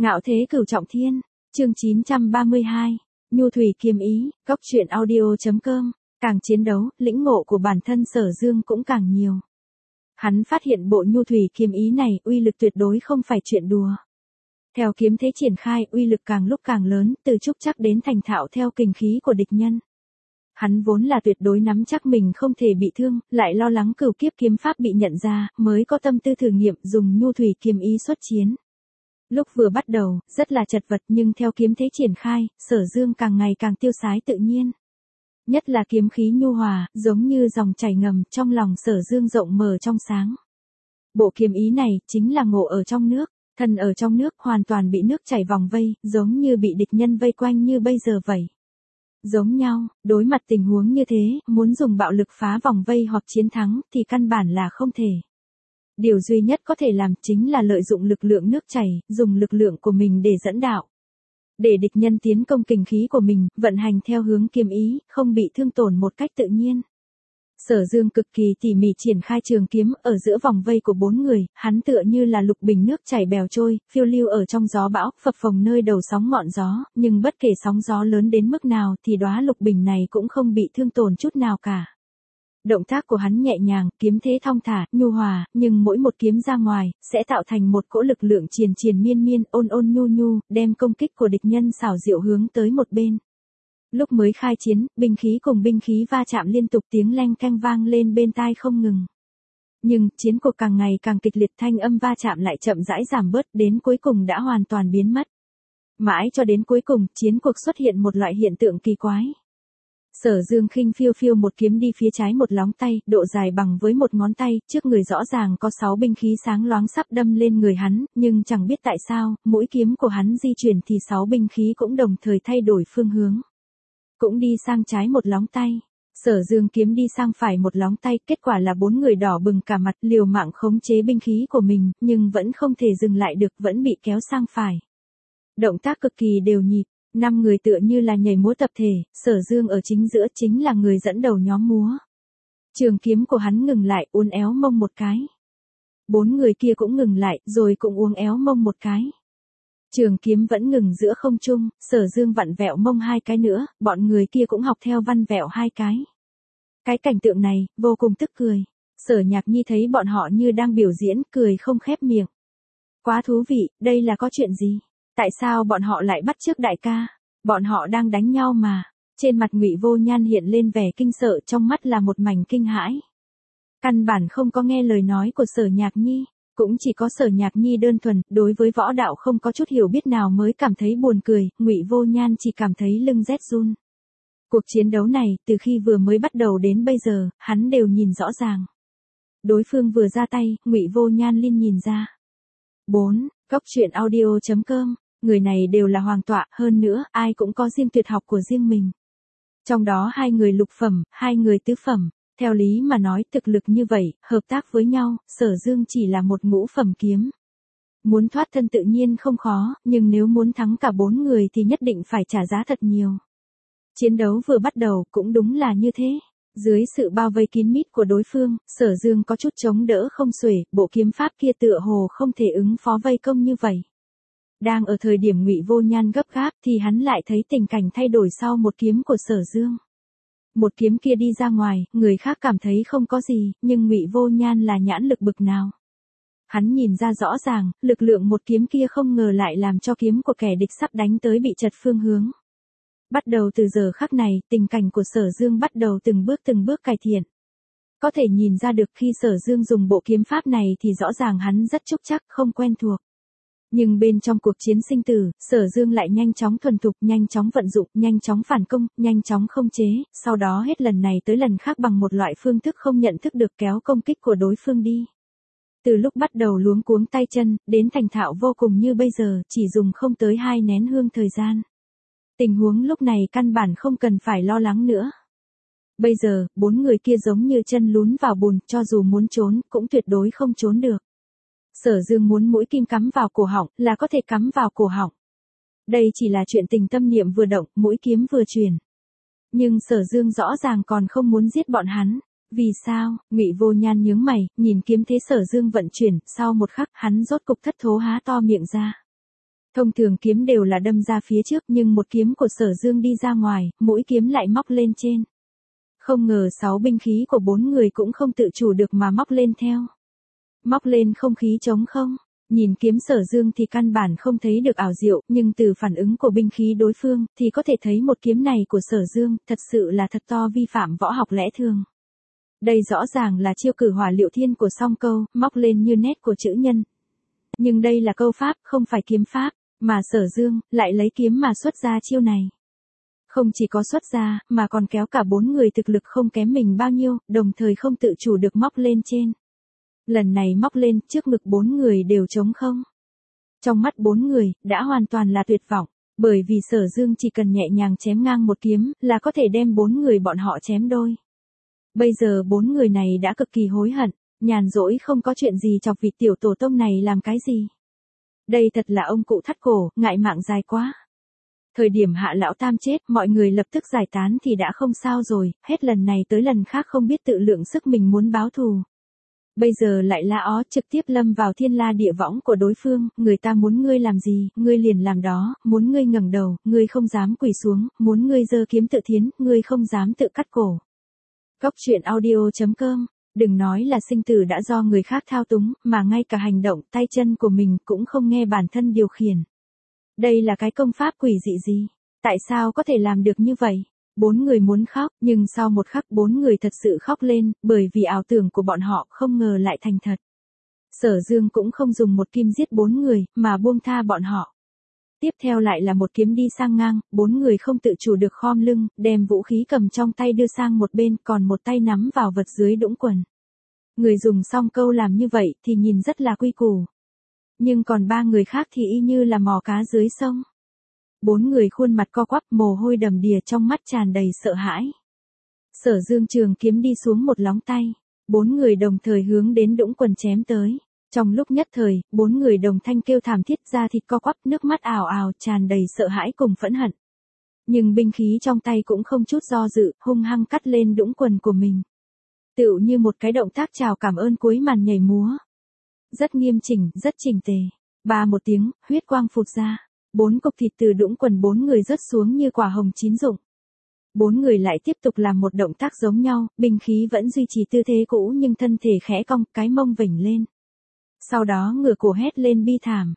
Ngạo thế cửu trọng thiên, chương 932, Nhu thủy kiếm ý, góc truyện audio.com, càng chiến đấu, lĩnh ngộ của bản thân Sở Dương cũng càng nhiều. Hắn phát hiện bộ nhu thủy kiếm ý này uy lực tuyệt đối không phải chuyện đùa. Theo kiếm thế triển khai, uy lực càng lúc càng lớn, từ trúc chắc đến thành thạo theo kình khí của địch nhân. Hắn vốn là tuyệt đối nắm chắc mình không thể bị thương, lại lo lắng cửu kiếp kiếm pháp bị nhận ra, mới có tâm tư thử nghiệm dùng nhu thủy kiếm ý xuất chiến. Lúc vừa bắt đầu, rất là chật vật nhưng theo kiếm thế triển khai, Sở Dương càng ngày càng tiêu sái tự nhiên. Nhất là kiếm khí nhu hòa, giống như dòng chảy ngầm, trong lòng Sở Dương rộng mở trong sáng. Bộ kiếm ý này, chính là ngộ ở trong nước, thân ở trong nước hoàn toàn bị nước chảy vòng vây, giống như bị địch nhân vây quanh như bây giờ vậy. Giống nhau, đối mặt tình huống như thế, muốn dùng bạo lực phá vòng vây hoặc chiến thắng, thì căn bản là không thể. Điều duy nhất có thể làm chính là lợi dụng lực lượng nước chảy, dùng lực lượng của mình để dẫn đạo. Để địch nhân tiến công kình khí của mình, vận hành theo hướng kiếm ý, không bị thương tổn một cách tự nhiên. Sở Dương cực kỳ tỉ mỉ triển khai trường kiếm ở giữa vòng vây của 4 người, hắn tựa như là lục bình nước chảy bèo trôi, phiêu lưu ở trong gió bão, phập phồng nơi đầu sóng ngọn gió, nhưng bất kể sóng gió lớn đến mức nào thì đóa lục bình này cũng không bị thương tổn chút nào cả. Động tác của hắn nhẹ nhàng, kiếm thế thong thả, nhu hòa, nhưng mỗi một kiếm ra ngoài, sẽ tạo thành một cỗ lực lượng triền triền miên miên, ôn ôn nhu nhu, đem công kích của địch nhân xảo diệu hướng tới một bên. Lúc mới khai chiến, binh khí cùng binh khí va chạm liên tục, tiếng leng keng vang lên bên tai không ngừng. Nhưng, chiến cuộc càng ngày càng kịch liệt, thanh âm va chạm lại chậm rãi giảm bớt, đến cuối cùng đã hoàn toàn biến mất. Mãi cho đến cuối cùng, chiến cuộc xuất hiện một loại hiện tượng kỳ quái. Sở Dương khinh phiêu phiêu một kiếm đi phía trái một lóng tay, độ dài bằng với một ngón tay, trước người rõ ràng có 6 binh khí sáng loáng sắp đâm lên người hắn, nhưng chẳng biết tại sao, mỗi kiếm của hắn di chuyển thì 6 binh khí cũng đồng thời thay đổi phương hướng. Cũng đi sang trái một lóng tay. Sở Dương kiếm đi sang phải một lóng tay, kết quả là 4 người đỏ bừng cả mặt, liều mạng khống chế binh khí của mình, nhưng vẫn không thể dừng lại được, vẫn bị kéo sang phải. Động tác cực kỳ đều nhịp. 5 người tựa như là nhảy múa tập thể, Sở Dương ở chính giữa chính là người dẫn đầu nhóm múa. Trường kiếm của hắn ngừng lại, uốn éo mông một cái. 4 người kia cũng ngừng lại, rồi cũng uốn éo mông một cái. Trường kiếm vẫn ngừng giữa không trung, Sở Dương vặn vẹo mông 2 cái nữa, bọn người kia cũng học theo vặn vẹo 2 cái. Cái cảnh tượng này, vô cùng tức cười. Sở Nhạc Nhi thấy bọn họ như đang biểu diễn, cười không khép miệng. Quá thú vị, đây là có chuyện gì? Tại sao bọn họ lại bắt chước đại ca? Bọn họ đang đánh nhau mà. Trên mặt Ngụy Vô Nhan hiện lên vẻ kinh sợ, trong mắt là một mảnh kinh hãi. Căn bản không có nghe lời nói của Sở Nhạc Nhi, cũng chỉ có Sở Nhạc Nhi đơn thuần, đối với võ đạo không có chút hiểu biết nào mới cảm thấy buồn cười, Ngụy Vô Nhan chỉ cảm thấy lưng rét run. Cuộc chiến đấu này, từ khi vừa mới bắt đầu đến bây giờ, hắn đều nhìn rõ ràng. Đối phương vừa ra tay, Ngụy Vô Nhan liên nhìn ra. 4. Góc truyện audio.com, người này đều là hoàng tọa, hơn nữa, ai cũng có riêng tuyệt học của riêng mình. Trong đó 2 người lục phẩm, 2 người tứ phẩm, theo lý mà nói thực lực như vậy, hợp tác với nhau, Sở Dương chỉ là một ngũ phẩm kiếm. Muốn thoát thân tự nhiên không khó, nhưng nếu muốn thắng cả 4 người thì nhất định phải trả giá thật nhiều. Chiến đấu vừa bắt đầu cũng đúng là như thế. Dưới sự bao vây kín mít của đối phương, Sở Dương có chút chống đỡ không xuể, bộ kiếm pháp kia tựa hồ không thể ứng phó vây công như vậy. Đang ở thời điểm Ngụy Vô Nhan gấp gáp thì hắn lại thấy tình cảnh thay đổi sau một kiếm của Sở Dương. Một kiếm kia đi ra ngoài, người khác cảm thấy không có gì, nhưng Ngụy Vô Nhan là nhãn lực bực nào. Hắn nhìn ra rõ ràng, lực lượng một kiếm kia không ngờ lại làm cho kiếm của kẻ địch sắp đánh tới bị chật phương hướng. Bắt đầu từ giờ khắc này, tình cảnh của Sở Dương bắt đầu từng bước cải thiện. Có thể nhìn ra được khi Sở Dương dùng bộ kiếm pháp này thì rõ ràng hắn rất trúc chắc, không quen thuộc. Nhưng bên trong cuộc chiến sinh tử, Sở Dương lại nhanh chóng thuần thục, nhanh chóng vận dụng, nhanh chóng phản công, nhanh chóng không chế, sau đó hết lần này tới lần khác bằng một loại phương thức không nhận thức được kéo công kích của đối phương đi. Từ lúc bắt đầu luống cuống tay chân, đến thành thạo vô cùng như bây giờ, chỉ dùng không tới 2 nén hương thời gian. Tình huống lúc này căn bản không cần phải lo lắng nữa. Bây giờ, 4 người kia giống như chân lún vào bùn, cho dù muốn trốn, cũng tuyệt đối không trốn được. Sở Dương muốn mũi kim cắm vào cổ họng, là có thể cắm vào cổ họng. Đây chỉ là chuyện tình tâm niệm vừa động, mũi kiếm vừa truyền. Nhưng Sở Dương rõ ràng còn không muốn giết bọn hắn. Vì sao? Ngụy Vô Nhan nhướng mày, nhìn kiếm thế Sở Dương vận chuyển, sau một khắc, hắn rốt cục thất thố há to miệng ra. Thông thường kiếm đều là đâm ra phía trước nhưng một kiếm của Sở Dương đi ra ngoài, mũi kiếm lại móc lên trên. Không ngờ 6 binh khí của 4 người cũng không tự chủ được mà móc lên theo. Móc lên không khí trống không. Nhìn kiếm Sở Dương thì căn bản không thấy được ảo diệu, nhưng từ phản ứng của binh khí đối phương thì có thể thấy một kiếm này của Sở Dương thật sự là thật to vi phạm võ học lẽ thường. Đây rõ ràng là chiêu cử hỏa liệu thiên của song câu, móc lên như nét của chữ nhân. Nhưng đây là câu pháp, không phải kiếm pháp, mà Sở Dương lại lấy kiếm mà xuất ra chiêu này. Không chỉ có xuất ra, mà còn kéo cả 4 người thực lực không kém mình bao nhiêu, đồng thời không tự chủ được móc lên trên. Lần này móc lên, trước ngực 4 người đều trống không. Trong mắt 4 người, đã hoàn toàn là tuyệt vọng, bởi vì Sở Dương chỉ cần nhẹ nhàng chém ngang một kiếm, là có thể đem 4 người bọn họ chém đôi. Bây giờ 4 người này đã cực kỳ hối hận, nhàn rỗi không có chuyện gì chọc vịt tiểu tổ tông này làm cái gì. Đây thật là ông cụ thắt cổ, ngại mạng dài quá. Thời điểm Hạ Lão Tam chết, mọi người lập tức giải tán thì đã không sao rồi, hết lần này tới lần khác không biết tự lượng sức mình muốn báo thù. Bây giờ lại la ó trực tiếp lâm vào thiên la địa võng của đối phương, người ta muốn ngươi làm gì, ngươi liền làm đó, muốn ngươi ngẩng đầu, ngươi không dám quỳ xuống, muốn ngươi giơ kiếm tự thiến, ngươi không dám tự cắt cổ. Góc truyện audio.com, đừng nói là sinh tử đã do người khác thao túng, mà ngay cả hành động tay chân của mình cũng không nghe bản thân điều khiển. Đây là cái công pháp quỷ dị gì? Tại sao có thể làm được như vậy? 4 người muốn khóc, nhưng sau một khắc 4 người thật sự khóc lên, bởi vì ảo tưởng của bọn họ không ngờ lại thành thật. Sở Dương cũng không dùng một kim giết 4 người, mà buông tha bọn họ. Tiếp theo lại là một kiếm đi sang ngang, 4 người không tự chủ được khom lưng, đem vũ khí cầm trong tay đưa sang một bên, còn một tay nắm vào vật dưới đũng quần. Người dùng song câu làm như vậy thì nhìn rất là quy củ. Nhưng còn 3 người khác thì y như là mò cá dưới sông. 4 người khuôn mặt co quắp, mồ hôi đầm đìa, trong mắt tràn đầy sợ hãi. Sở Dương trường kiếm đi xuống một lóng tay. 4 người đồng thời hướng đến đũng quần chém tới. Trong lúc nhất thời, 4 người đồng thanh kêu thảm thiết, ra thịt co quắp, nước mắt ào ào, tràn đầy sợ hãi cùng phẫn hận. Nhưng binh khí trong tay cũng không chút do dự, hung hăng cắt lên đũng quần của mình. Tựu như một cái động tác chào cảm ơn cuối màn nhảy múa. Rất nghiêm chỉnh, rất chỉnh tề. Ba một tiếng, huyết quang phụt ra. 4 cục thịt từ đũng quần 4 người rớt xuống như quả hồng chín rụng. 4 người lại tiếp tục làm một động tác giống nhau, binh khí vẫn duy trì tư thế cũ nhưng thân thể khẽ cong, cái mông vểnh lên. Sau đó ngửa cổ hét lên bi thảm,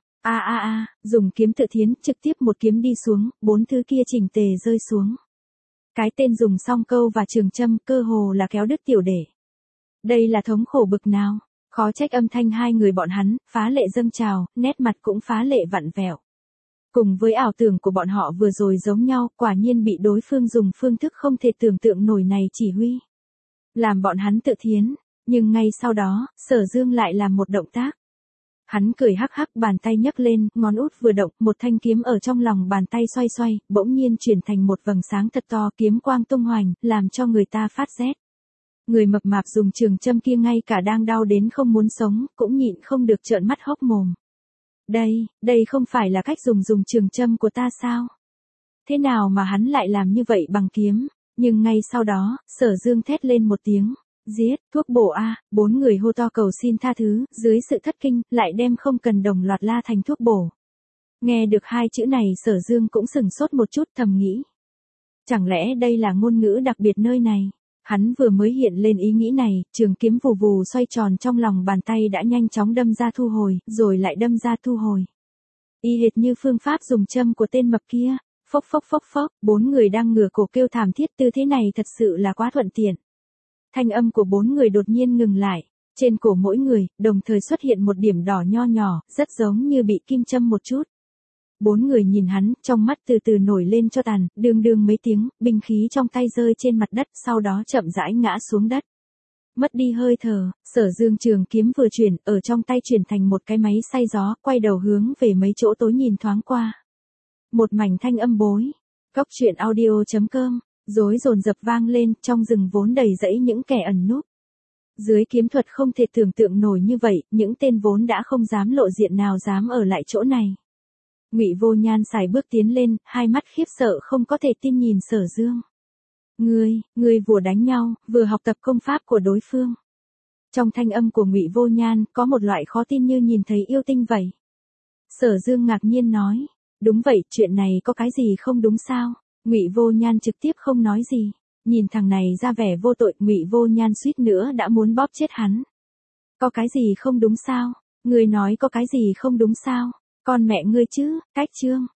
dùng kiếm tự thiến, trực tiếp một kiếm đi xuống, 4 thứ kia chỉnh tề rơi xuống. Cái tên dùng song câu và trường châm, cơ hồ là kéo đứt tiểu để. Đây là thống khổ bực nào, khó trách âm thanh 2 người bọn hắn, phá lệ dâng trào, nét mặt cũng phá lệ vặn vẹo. Cùng với ảo tưởng của bọn họ vừa rồi giống nhau, quả nhiên bị đối phương dùng phương thức không thể tưởng tượng nổi này chỉ huy. Làm bọn hắn tự thiến, nhưng ngay sau đó, Sở Dương lại làm một động tác. Hắn cười hắc hắc, bàn tay nhấc lên, ngón út vừa động, một thanh kiếm ở trong lòng bàn tay xoay xoay, bỗng nhiên chuyển thành một vầng sáng thật to, kiếm quang tung hoành, làm cho người ta phát rét. Người mập mạp dùng trường châm kia ngay cả đang đau đến không muốn sống, cũng nhịn không được trợn mắt hốc mồm. Đây không phải là cách dùng trường châm của ta sao? Thế nào mà hắn lại làm như vậy bằng kiếm? Nhưng ngay sau đó, Sở Dương thét lên một tiếng. Giết, thuốc bổ a, 4 người hô to cầu xin tha thứ, dưới sự thất kinh, lại đem không cần đồng loạt la thành thuốc bổ. Nghe được 2 chữ này Sở Dương cũng sửng sốt một chút, thầm nghĩ. Chẳng lẽ đây là ngôn ngữ đặc biệt nơi này? Hắn vừa mới hiện lên ý nghĩ này, trường kiếm vù vù xoay tròn trong lòng bàn tay đã nhanh chóng đâm ra thu hồi, rồi lại đâm ra thu hồi. Y hệt như phương pháp dùng châm của tên mập kia, phốc phốc phốc phốc, 4 người đang ngửa cổ kêu thảm thiết, tư thế này thật sự là quá thuận tiện. Thanh âm của 4 người đột nhiên ngừng lại, trên cổ mỗi người, đồng thời xuất hiện một điểm đỏ nho nhỏ, rất giống như bị kim châm một chút. 4 người nhìn hắn, trong mắt từ từ nổi lên cho tàn, đương mấy tiếng, binh khí trong tay rơi trên mặt đất, sau đó chậm rãi ngã xuống đất. Mất đi hơi thở, Sở Dương trường kiếm vừa chuyển, ở trong tay chuyển thành một cái máy xay gió, quay đầu hướng về mấy chỗ tối nhìn thoáng qua. Một mảnh thanh âm bối. Góc truyện audio.com, rối dồn dập vang lên, trong rừng vốn đầy rẫy những kẻ ẩn núp. Dưới kiếm thuật không thể tưởng tượng nổi như vậy, những tên vốn đã không dám lộ diện nào dám ở lại chỗ này. Ngụy Vô Nhan sải bước tiến lên, hai mắt khiếp sợ không có thể tin nhìn Sở Dương. Ngươi vừa đánh nhau, vừa học tập công pháp của đối phương. Trong thanh âm của Ngụy Vô Nhan có một loại khó tin như nhìn thấy yêu tinh vậy. Sở Dương ngạc nhiên nói, Đúng vậy, chuyện này có cái gì không đúng sao? Ngụy Vô Nhan trực tiếp không nói gì. Nhìn thằng này ra vẻ vô tội, Ngụy Vô Nhan suýt nữa đã muốn bóp chết hắn. Có cái gì không đúng sao? Ngươi nói có cái gì không đúng sao? Con mẹ ngươi chứ, Cách Trương.